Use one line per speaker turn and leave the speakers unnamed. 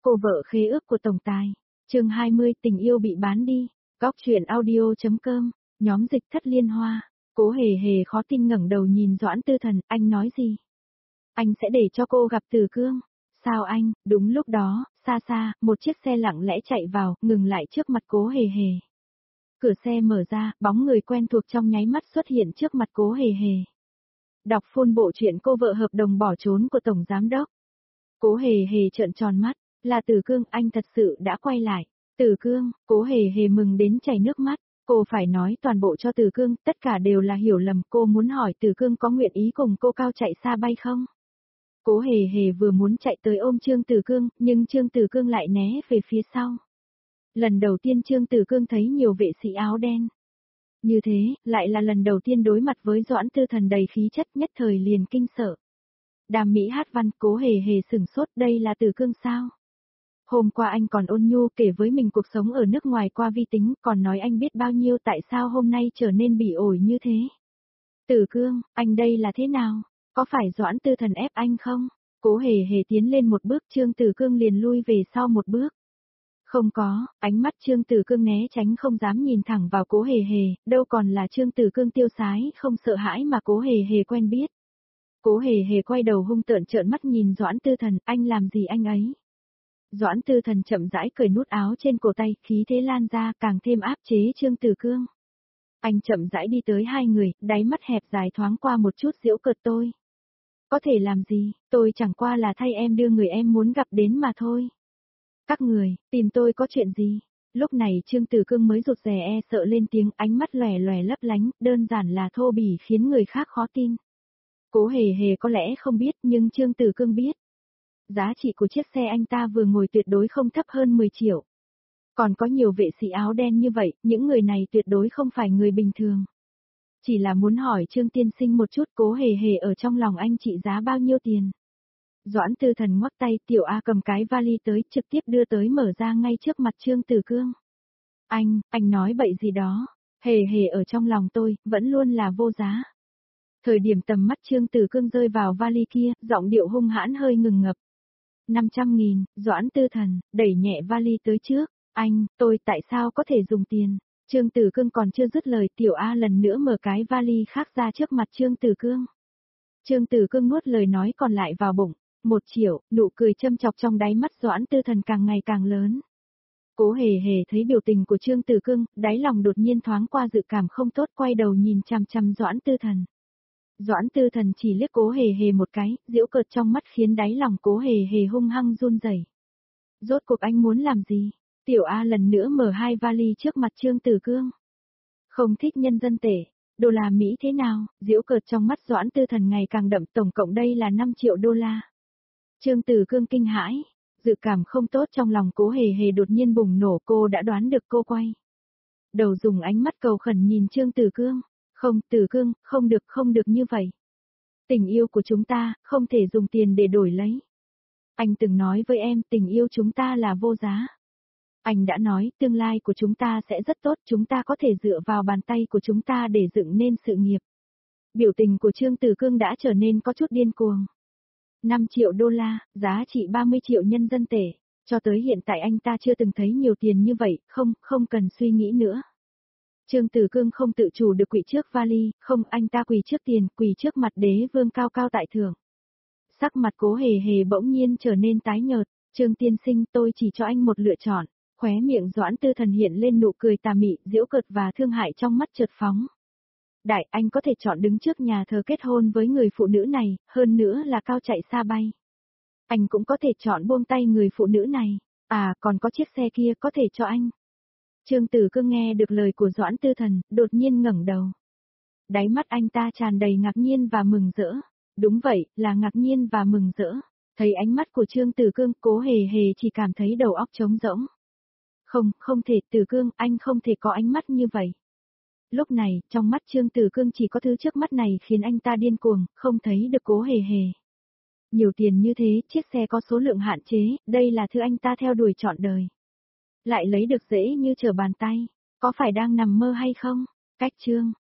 Cô vợ khế ước của tổng tài. Chương 20 tình yêu bị bán đi. Góc truyện audio.com. Nhóm dịch thất liên hoa. Cố hề hề khó tin ngẩng đầu nhìn Doãn Tư Thần, anh nói gì? Anh sẽ để cho cô gặp Từ Cương. Sao anh? Đúng lúc đó, xa xa, một chiếc xe lặng lẽ chạy vào, ngừng lại trước mặt Cố hề hề. Cửa xe mở ra, bóng người quen thuộc trong nháy mắt xuất hiện trước mặt Cố hề hề. Đọc full bộ truyện cô vợ hợp đồng bỏ trốn của Tổng Giám Đốc. Cố hề hề trợn tròn mắt, là Từ Cương, anh thật sự đã quay lại. Từ Cương, Cố hề hề mừng đến chảy nước mắt, cô phải nói toàn bộ cho Từ Cương, tất cả đều là hiểu lầm, cô muốn hỏi Từ Cương có nguyện ý cùng cô cao chạy xa bay không? Cố hề hề vừa muốn chạy tới ôm Trương Từ Cương, nhưng Trương Từ Cương lại né về phía sau. Lần đầu tiên Trương Từ Cương thấy nhiều vệ sĩ áo đen. Như thế, lại là lần đầu tiên đối mặt với Doãn Tư Thần đầy khí chất, nhất thời liền kinh sợ. Đàm Mỹ hát văn, Cố hề hề sửng sốt, đây là Từ Cương sao? Hôm qua anh còn ôn nhu kể với mình cuộc sống ở nước ngoài qua vi tính, còn nói anh biết bao nhiêu, tại sao hôm nay trở nên bỉ ổi như thế? Từ Cương, anh đây là thế nào? Có phải Doãn Tư Thần ép anh không? Cố hề hề tiến lên một bước, Trương Từ Cương liền lui về sau một bước. Không có, ánh mắt Trương Từ Cương né tránh không dám nhìn thẳng vào Cố hề hề, đâu còn là Trương Từ Cương tiêu sái không sợ hãi mà Cố hề hề quen biết. Cố hề hề quay đầu hung tợn trợn mắt nhìn Doãn Tư Thần, anh làm gì anh ấy? Doãn Tư Thần chậm rãi cởi nút áo trên cổ tay, khí thế lan ra càng thêm áp chế Trương Từ Cương. Anh chậm rãi đi tới hai người, đáy mắt hẹp dài thoáng qua một chút giễu cợt tôi. Có thể làm gì, tôi chẳng qua là thay em đưa người em muốn gặp đến mà thôi. Các người, tìm tôi có chuyện gì? Lúc này Trương Từ Cương mới rụt rè sợ lên tiếng, ánh mắt lòe lòe lấp lánh, đơn giản là thô bỉ khiến người khác khó tin. Cố hề hề có lẽ không biết nhưng Trương Từ Cương biết. Giá trị của chiếc xe anh ta vừa ngồi tuyệt đối không thấp hơn 10 triệu. Còn có nhiều vệ sĩ áo đen như vậy, những người này tuyệt đối không phải người bình thường. Chỉ là muốn hỏi Trương tiên sinh một chút, Cố hề hề ở trong lòng anh trị giá bao nhiêu tiền. Doãn Tư Thần ngoắc tay, Tiểu A cầm cái vali tới, trực tiếp đưa tới mở ra ngay trước mặt Trương Từ Cương. Anh nói bậy gì đó, hề hề ở trong lòng tôi, vẫn luôn là vô giá. Thời điểm tầm mắt Trương Từ Cương rơi vào vali kia, giọng điệu hung hãn hơi ngừng ngập. 500.000, Doãn Tư Thần, đẩy nhẹ vali tới trước, tôi tại sao có thể dùng tiền? Trương Từ Cương còn chưa dứt lời, Tiểu A lần nữa mở cái vali khác ra trước mặt Trương Từ Cương. Trương Từ Cương nuốt lời nói còn lại vào bụng, 1 triệu, nụ cười châm chọc trong đáy mắt Doãn Tư Thần càng ngày càng lớn. Cố hề hề thấy biểu tình của Trương Từ Cương, đáy lòng đột nhiên thoáng qua dự cảm không tốt, quay đầu nhìn chằm chằm Doãn Tư Thần. Doãn Tư Thần chỉ liếc Cố hề hề một cái, giễu cợt trong mắt khiến đáy lòng Cố hề hề hung hăng run rẩy. Rốt cuộc anh muốn làm gì? Tiểu A lần nữa mở hai vali trước mặt Trương Từ Cương. Không thích nhân dân tệ, đô la Mỹ thế nào? Giễu cợt trong mắt Doãn Tư Thần ngày càng đậm, tổng cộng đây là 5 triệu đô la. Trương Từ Cương kinh hãi, dự cảm không tốt trong lòng Cố hề hề đột nhiên bùng nổ, cô đã đoán được, cô quay đầu dùng ánh mắt cầu khẩn nhìn Trương Từ Cương. Không, Từ Cương, không được như vậy. Tình yêu của chúng ta, không thể dùng tiền để đổi lấy. Anh từng nói với em, tình yêu chúng ta là vô giá. Anh đã nói, tương lai của chúng ta sẽ rất tốt, chúng ta có thể dựa vào bàn tay của chúng ta để dựng nên sự nghiệp. Biểu tình của Trương Từ Cương đã trở nên có chút điên cuồng. 5 triệu đô la, giá trị 30 triệu nhân dân tệ. Cho tới hiện tại anh ta chưa từng thấy nhiều tiền như vậy, không cần suy nghĩ nữa. Trương Từ Cương không tự chủ được quỳ trước vali, không, anh ta quỳ trước tiền, quỳ trước mặt đế vương cao cao tại thượng. Sắc mặt Cố hề hề bỗng nhiên trở nên tái nhợt, Trương tiên sinh, tôi chỉ cho anh một lựa chọn. Khóe miệng Doãn Tư Thần hiện lên nụ cười tà mị, giễu cợt và thương hại trong mắt chợt phóng. Đại, anh có thể chọn đứng trước nhà thờ kết hôn với người phụ nữ này, hơn nữa là cao chạy xa bay. Anh cũng có thể chọn buông tay người phụ nữ này, còn có chiếc xe kia có thể cho anh. Trương Từ Cương nghe được lời của Doãn Tư Thần, đột nhiên ngẩng đầu. Đáy mắt anh ta tràn đầy ngạc nhiên và mừng rỡ. Đúng vậy, là ngạc nhiên và mừng rỡ. Thấy ánh mắt của Trương Từ Cương, Cố hề hề chỉ cảm thấy đầu óc trống rỗng. Không thể, Từ Cương, anh không thể có ánh mắt như vậy. Lúc này, trong mắt Trương Từ Cương chỉ có thứ trước mắt này khiến anh ta điên cuồng, không thấy được Cố hề hề. Nhiều tiền như thế, chiếc xe có số lượng hạn chế, đây là thứ anh ta theo đuổi trọn đời. Lại lấy được dễ như trở bàn tay, có phải đang nằm mơ hay không? Cách chương.